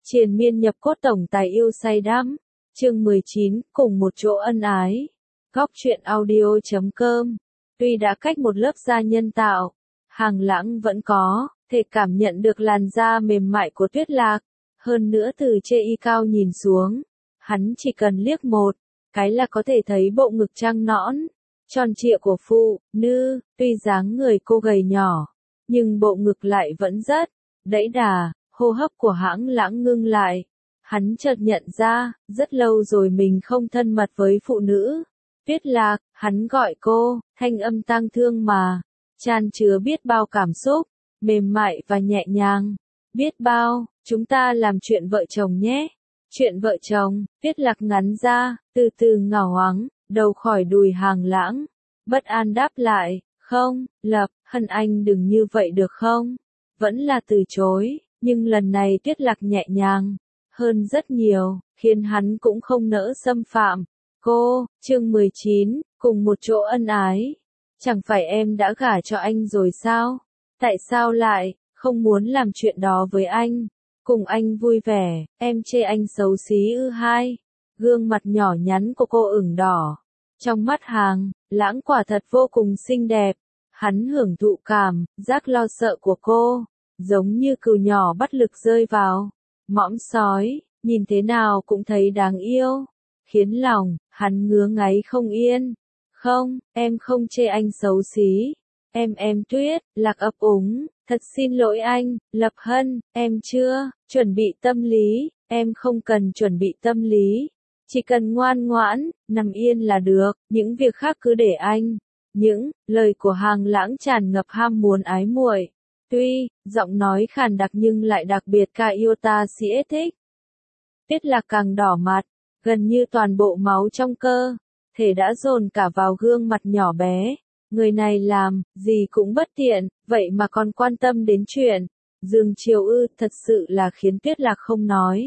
Triền miên nhập cốt tổng tài yêu say đắm. Chương 19, cùng một chỗ ân ái. Góc truyện audio.com. Tuy đã cách một lớp da nhân tạo, Hàng Lãng vẫn có thể cảm nhận được làn da mềm mại của Tuyết Lạc. Hơn nữa từ chê y cao nhìn xuống, hắn chỉ cần liếc một cái là có thể thấy bộ ngực trăng nõn, tròn trịa của phụ nữ. Tuy dáng người cô gầy nhỏ, nhưng bộ ngực lại vẫn rất đẫy đà. Hô hấp của Hàng Lãng ngưng lại. Hắn chợt nhận ra, rất lâu rồi mình không thân mật với phụ nữ. Tuyết Lạc, hắn gọi cô, thanh âm tang thương mà chan chứa biết bao cảm xúc, mềm mại và nhẹ nhàng. Biết bao, chúng ta làm chuyện vợ chồng nhé. Chuyện vợ chồng. Tuyết Lạc ngắn ra, từ từ ngả ngoáng đầu khỏi đùi Hàng Lãng. Bất an đáp lại, không, Lập Hân anh đừng như vậy được không? Vẫn là từ chối, nhưng lần này Tuyết Lạc nhẹ nhàng hơn rất nhiều, khiến hắn cũng không nỡ xâm phạm. Cô, chương 19, cùng một chỗ ân ái. Chẳng phải em đã gả cho anh rồi sao? Tại sao lại không muốn làm chuyện đó với anh? Cùng anh vui vẻ, em chê anh xấu xí ư? Hai gương mặt nhỏ nhắn của cô ửng đỏ. Trong mắt Hàng Lãng quả thật vô cùng xinh đẹp. Hắn hưởng thụ cảm giác lo sợ của cô, giống như cừu nhỏ bắt lực rơi vào mõm sói, nhìn thế nào cũng thấy đáng yêu, khiến lòng hắn ngứa ngáy không yên. Không, em không chê anh xấu xí. Em Tuyết Lạc ấp úng, thật xin lỗi anh, Lập Hân, em chưa chuẩn bị tâm lý. Em không cần chuẩn bị tâm lý, chỉ cần ngoan ngoãn nằm yên là được, những việc khác cứ để anh. Những lời của Hàng Lãng tràn ngập ham muốn ái muội. Tuy giọng nói khàn đặc nhưng lại đặc biệt ca yêu ta sĩ thích. Tuyết Lạc càng đỏ mặt, gần như toàn bộ máu trong cơ thể đã dồn cả vào gương mặt nhỏ bé. Người này làm gì cũng bất tiện, vậy mà còn quan tâm đến chuyện giường chiều ư? Thật sự là khiến Tuyết Lạc không nói.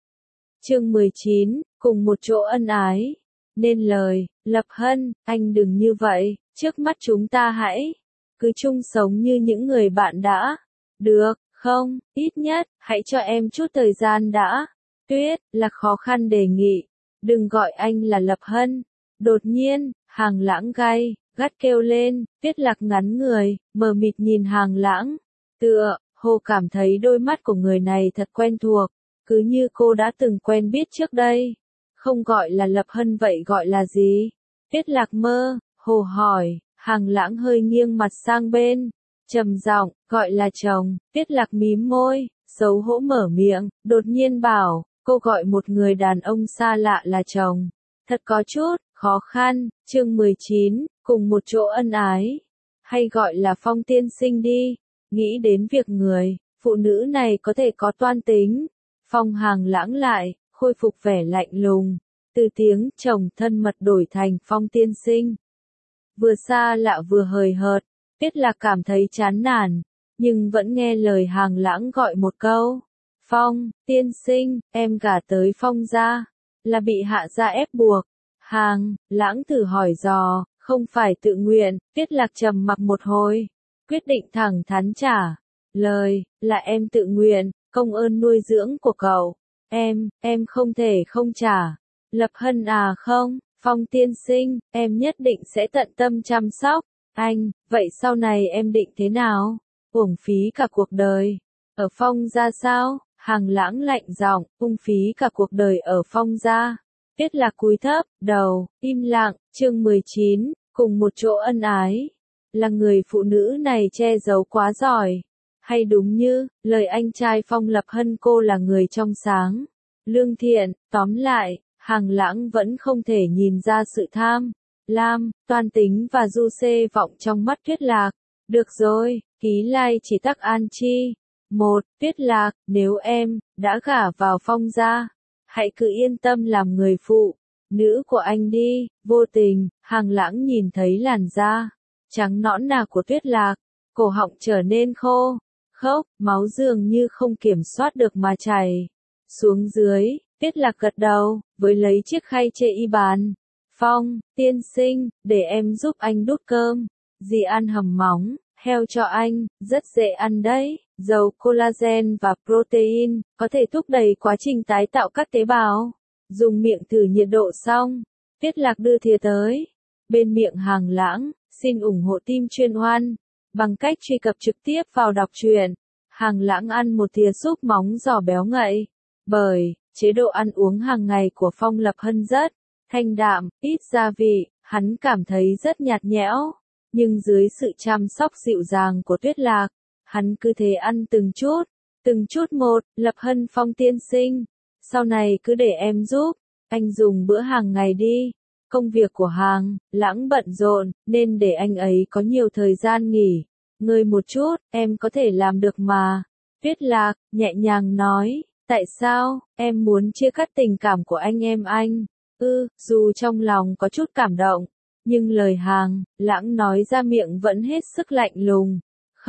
Chương 19, cùng một chỗ ân ái. Nên lời, Lập Hân, anh đừng như vậy, trước mắt chúng ta hãy cứ chung sống như những người bạn đã. Được, không, ít nhất, hãy cho em chút thời gian đã. Tuyết Lạc khó khăn đề nghị, đừng gọi anh là Lập Hân. Đột nhiên, Hàng Lãng gắt kêu lên. Tuyết Lạc ngắn người, mờ mịt nhìn Hàng Lãng, tựa hồ cảm thấy đôi mắt của người này thật quen thuộc, cứ như cô đã từng quen biết trước đây. Không gọi là Lập Hân vậy gọi là gì? Tuyết Lạc mơ hồ hỏi. Hàng Lãng hơi nghiêng mặt sang bên, trầm giọng, gọi là chồng. Tuyết Lạc mím môi, xấu hổ mở miệng, đột nhiên bảo, cô gọi một người đàn ông xa lạ là chồng. Thật có chút khó khăn. Chương 19, cùng một chỗ ân ái. Hay gọi là Phong tiên sinh đi. Nghĩ đến việc người phụ nữ này có thể có toan tính, Phong Hàng Lãng lại khôi phục vẻ lạnh lùng. Từ tiếng chồng thân mật đổi thành Phong tiên sinh. Vừa xa lạ vừa hời hợt, Tuyết Lạc cảm thấy chán nản, nhưng vẫn nghe lời Hàng Lãng gọi một câu. Phong, tiên sinh, em gả tới Phong gia, là bị hạ gia ép buộc. Hàng Lãng thử hỏi dò, không phải tự nguyện. Tuyết Lạc trầm mặc một hồi, quyết định thẳng thắn trả lời, là em tự nguyện, công ơn nuôi dưỡng của cậu. Em không thể không trả. Lập Hân à không, Phong tiên sinh, em nhất định sẽ tận tâm chăm sóc anh. Vậy sau này em định thế nào? Uổng phí cả cuộc đời ở Phong gia sao? Hàng Lãng lạnh giọng, uổng phí cả cuộc đời ở Phong gia. Tuyết Lạc cúi thấp đầu, im lặng. Chương 19, cùng một chỗ ân ái. Là người phụ nữ này che giấu quá giỏi, hay đúng như lời anh trai Phong Lập Hân, cô là người trong sáng, lương thiện? Tóm lại, Hàng Lãng vẫn không thể nhìn ra sự tham lam, toan tính và du xê vọng trong mắt Tuyết Lạc. Được rồi, ký lai chỉ tắc an chi. Một, Tuyết Lạc, nếu em đã gả vào Phong gia, hãy cứ yên tâm làm người phụ nữ của anh đi. Vô tình, Hàng Lãng nhìn thấy làn da trắng nõn nà của Tuyết Lạc, cổ họng trở nên khô khốc, máu dường như không kiểm soát được mà chảy xuống dưới. Tuyết Lạc gật đầu, với lấy chiếc khay chê y bàn. Phong, tiên sinh, để em giúp anh đút cơm. Dì ăn hầm móng heo cho anh, rất dễ ăn đấy. giàu collagen và protein, có thể thúc đẩy quá trình tái tạo các tế bào. Dùng miệng thử nhiệt độ xong, Tuyết Lạc đưa thìa tới bên miệng Hàng Lãng, xin ủng hộ team chuyên oan bằng cách truy cập trực tiếp vào đọc truyện. Hàng Lãng ăn một thìa súp móng giò béo ngậy, bởi chế độ ăn uống hàng ngày của Phong Lập Hân rất thanh đạm, ít gia vị, hắn cảm thấy rất nhạt nhẽo, nhưng dưới sự chăm sóc dịu dàng của Tuyết Lạc, hắn cứ thế ăn từng chút một. Lập Hân, Phong tiên sinh, sau này cứ để em giúp, anh dùng bữa hàng ngày đi. Công việc của Hàng Lãng bận rộn, nên để anh ấy có nhiều thời gian nghỉ ngơi một chút, em có thể làm được mà. Tuyết Lạc nhẹ nhàng nói, tại sao, em muốn chia cắt tình cảm của anh em anh. Dù trong lòng có chút cảm động, nhưng lời Hàng Lãng nói ra miệng vẫn hết sức lạnh lùng.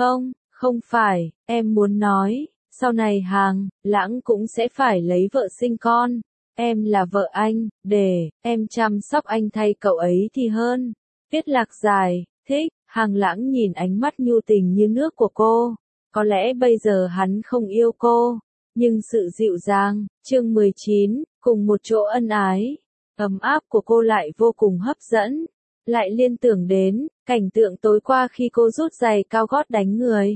Không phải, em muốn nói, sau này Hàng Lãng cũng sẽ phải lấy vợ sinh con. Em là vợ anh, để em chăm sóc anh thay cậu ấy thì hơn. Tuyết Lạc giải thích, Hàng Lãng nhìn ánh mắt nhu tình như nước của cô. Có lẽ bây giờ hắn không yêu cô, nhưng sự dịu dàng, chương 19, cùng một chỗ ân ái, ấm áp của cô lại vô cùng hấp dẫn. Lại liên tưởng đến cảnh tượng tối qua khi cô rút giày cao gót đánh người.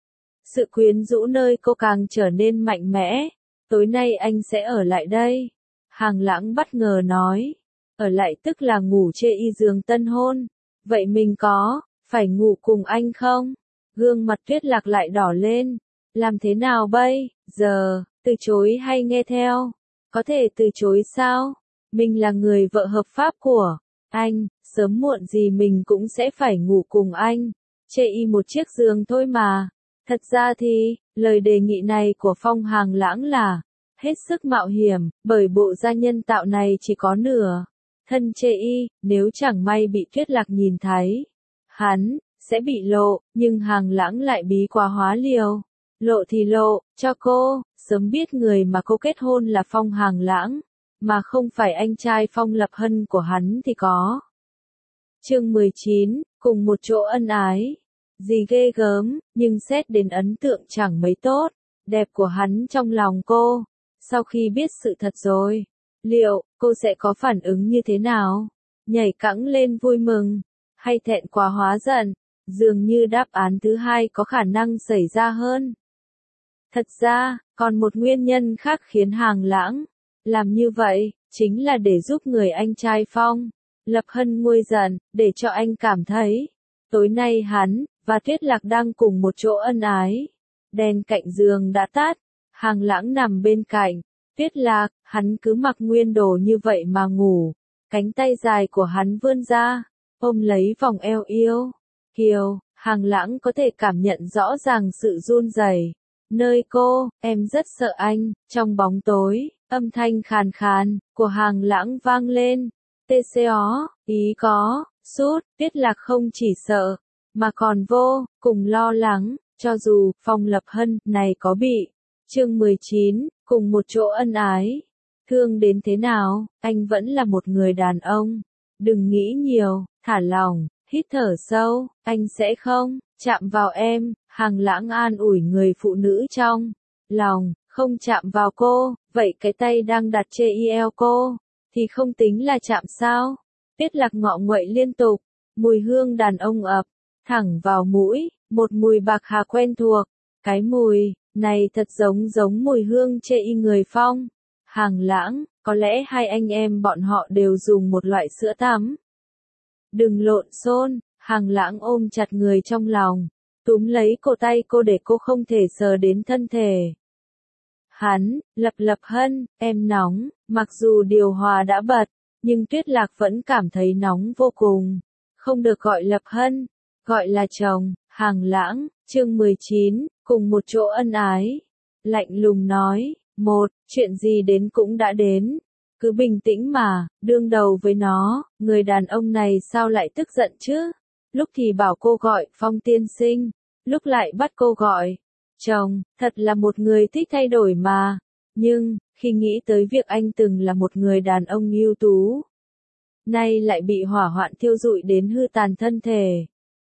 Sự quyến rũ nơi cô càng trở nên mạnh mẽ. Tối nay anh sẽ ở lại đây. Hàng Lãng bất ngờ nói. Ở lại tức là ngủ chê y giường tân hôn. Vậy mình có phải ngủ cùng anh không? Gương mặt Tuyết Lạc lại đỏ lên. Làm thế nào bây giờ, từ chối hay nghe theo? Có thể từ chối sao? Mình là người vợ hợp pháp của anh, sớm muộn gì mình cũng sẽ phải ngủ cùng anh. Chê y một chiếc giường thôi mà. Thật ra thì, lời đề nghị này của Phong Hàng Lãng là hết sức mạo hiểm, bởi bộ da nhân tạo này chỉ có nửa thân chê y, nếu chẳng may bị Tuyết Lạc nhìn thấy, hắn sẽ bị lộ, nhưng Hàng Lãng lại bí quá hóa liều. Lộ thì lộ, cho cô, sớm biết người mà cô kết hôn là Phong Hàng Lãng, mà không phải anh trai Phong Lập Hân của hắn thì có. Chương 19, cùng một chỗ ân ái. Gì ghê gớm, nhưng xét đến ấn tượng chẳng mấy tốt, đẹp của hắn trong lòng cô. Sau khi biết sự thật rồi, liệu cô sẽ có phản ứng như thế nào? Nhảy cẫng lên vui mừng, hay thẹn quá hóa giận? Dường như đáp án thứ hai có khả năng xảy ra hơn. Thật ra, còn một nguyên nhân khác khiến Hàng Lãng làm như vậy, chính là để giúp người anh trai Phong Lập Hân nguôi giận, để cho anh cảm thấy tối nay hắn và Tuyết Lạc đang cùng một chỗ ân ái. Đèn cạnh giường đã tắt, Hàng Lãng nằm bên cạnh Tuyết Lạc, hắn cứ mặc nguyên đồ như vậy mà ngủ. Cánh tay dài của hắn vươn ra, ôm lấy vòng eo yêu kiều. Hàng Lãng có thể cảm nhận rõ ràng sự run rẩy nơi cô. Em rất sợ anh. Trong bóng tối, âm thanh khàn khàn của Hàng Lãng vang lên. TCO, ý có sút. Tuyết Lạc không chỉ sợ, mà còn vô cùng lo lắng, cho dù Phong Lập Hân này có bị. Chương 19, cùng một chỗ ân ái. Thương đến thế nào, anh vẫn là một người đàn ông. Đừng nghĩ nhiều, thả lỏng, hít thở sâu, anh sẽ không chạm vào em. Hàng Lãng an ủi người phụ nữ trong lòng, không chạm vào cô, vậy cái tay đang đặt trên eo cô, thì không tính là chạm sao? Tuyết Lạc ngọ nguậy liên tục, mùi hương đàn ông ập thẳng vào mũi, một mùi bạc hà quen thuộc. Cái mùi này thật giống mùi hương chê y người Phong Hàng Lãng. Có lẽ hai anh em bọn họ đều dùng một loại sữa tắm. Đừng lộn xộn. Hàng Lãng ôm chặt người trong lòng, túm lấy cổ tay cô để cô không thể sờ đến thân thể hắn. Lập Hân, em nóng. Mặc dù điều hòa đã bật, nhưng Tuyết Lạc vẫn cảm thấy nóng vô cùng. Không được gọi Lập Hân, gọi là chồng. Hàng Lãng, chương 19, cùng một chỗ ân ái. Lạnh lùng nói, chuyện gì đến cũng đã đến. Cứ bình tĩnh mà, đương đầu với nó. Người đàn ông này sao lại tức giận chứ? Lúc thì bảo cô gọi Phong tiên sinh, lúc lại bắt cô gọi chồng. Thật là một người thích thay đổi mà. Nhưng, khi nghĩ tới việc anh từng là một người đàn ông ưu tú, nay lại bị hỏa hoạn thiêu rụi đến hư tàn thân thể,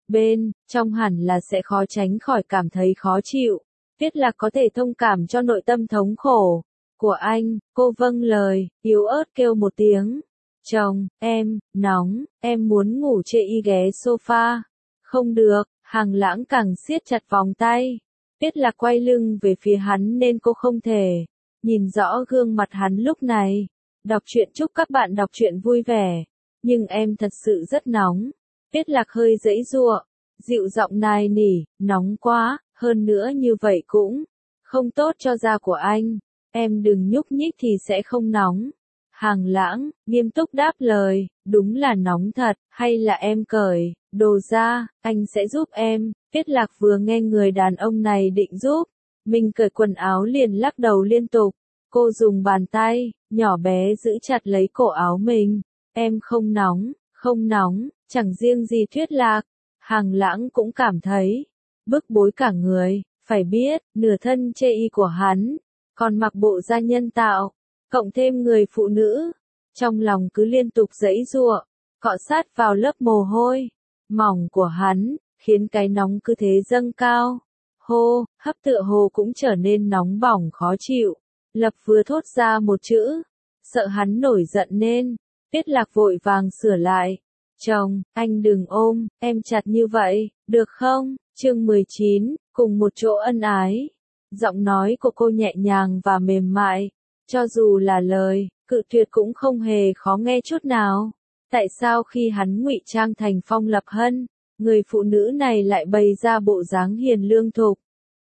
bên trong hẳn là sẽ khó tránh khỏi cảm thấy khó chịu. Tuyết Lạc có thể thông cảm cho nội tâm thống khổ của anh, cô vâng lời, yếu ớt kêu một tiếng. Chồng, em, nóng, em muốn ngủ chê y ghé sofa. Không được, Hàng Lãng càng siết chặt vòng tay. Tuyết Lạc quay lưng về phía hắn nên cô không thể nhìn rõ gương mặt hắn lúc này. Đọc truyện chúc các bạn đọc truyện vui vẻ. Nhưng em thật sự rất nóng. Tuyết Lạc hơi giãy giụa, dịu giọng nài nỉ, nóng quá, hơn nữa như vậy cũng không tốt cho da của anh. Em đừng nhúc nhích thì sẽ không nóng. Hàng Lãng, nghiêm túc đáp lời, đúng là nóng thật, hay là em cởi đồ ra, anh sẽ giúp em. Tuyết Lạc vừa nghe người đàn ông này định giúp mình cởi quần áo liền lắc đầu liên tục. Cô dùng bàn tay nhỏ bé giữ chặt lấy cổ áo mình. Em không nóng, không nóng, chẳng riêng gì Tuyết Lạc. Hàng Lãng cũng cảm thấy bức bối cả người, phải biết, nửa thân chê y của hắn, còn mặc bộ da nhân tạo, cộng thêm người phụ nữ, trong lòng cứ liên tục giãy giụa, cọ sát vào lớp mồ hôi mỏng của hắn, khiến cái nóng cứ thế dâng cao. Hô, hấp tựa hồ cũng trở nên nóng bỏng khó chịu. Lập vừa thốt ra một chữ, sợ hắn nổi giận nên Tuyết Lạc vội vàng sửa lại. Chồng, anh đừng ôm em chặt như vậy, được không? Chương 19, cùng một chỗ ân ái. Giọng nói của cô nhẹ nhàng và mềm mại, cho dù là lời cự tuyệt cũng không hề khó nghe chút nào. Tại sao khi hắn ngụy trang thành Phong Lập Hân, người phụ nữ này lại bày ra bộ dáng hiền lương thục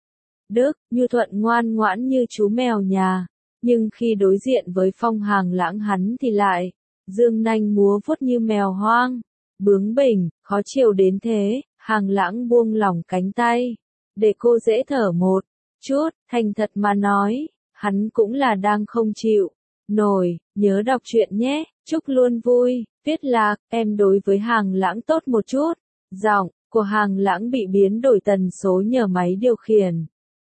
đức, nhu thuận ngoan ngoãn như chú mèo nhà, nhưng khi đối diện với Phong Hàng Lãng hắn thì lại dương nanh múa vuốt như mèo hoang, bướng bỉnh, khó chịu đến thế. Hàng Lãng buông lỏng cánh tay, để cô dễ thở một chút. Thành thật mà nói, hắn cũng là đang không chịu nổi. Nhớ đọc truyện nhé, chúc luôn vui. Tuyết Lạc, em đối với Hàng Lãng tốt một chút. Giọng của Hàng Lãng bị biến đổi tần số nhờ máy điều khiển.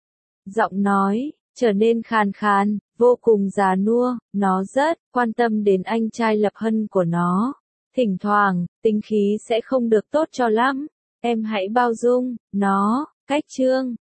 Giọng nói trở nên khàn khàn, vô cùng già nua. Nó rất quan tâm đến anh trai Lập Hân của nó. Thỉnh thoảng, tính khí sẽ không được tốt cho lắm. Em hãy bao dung nó. Cách chương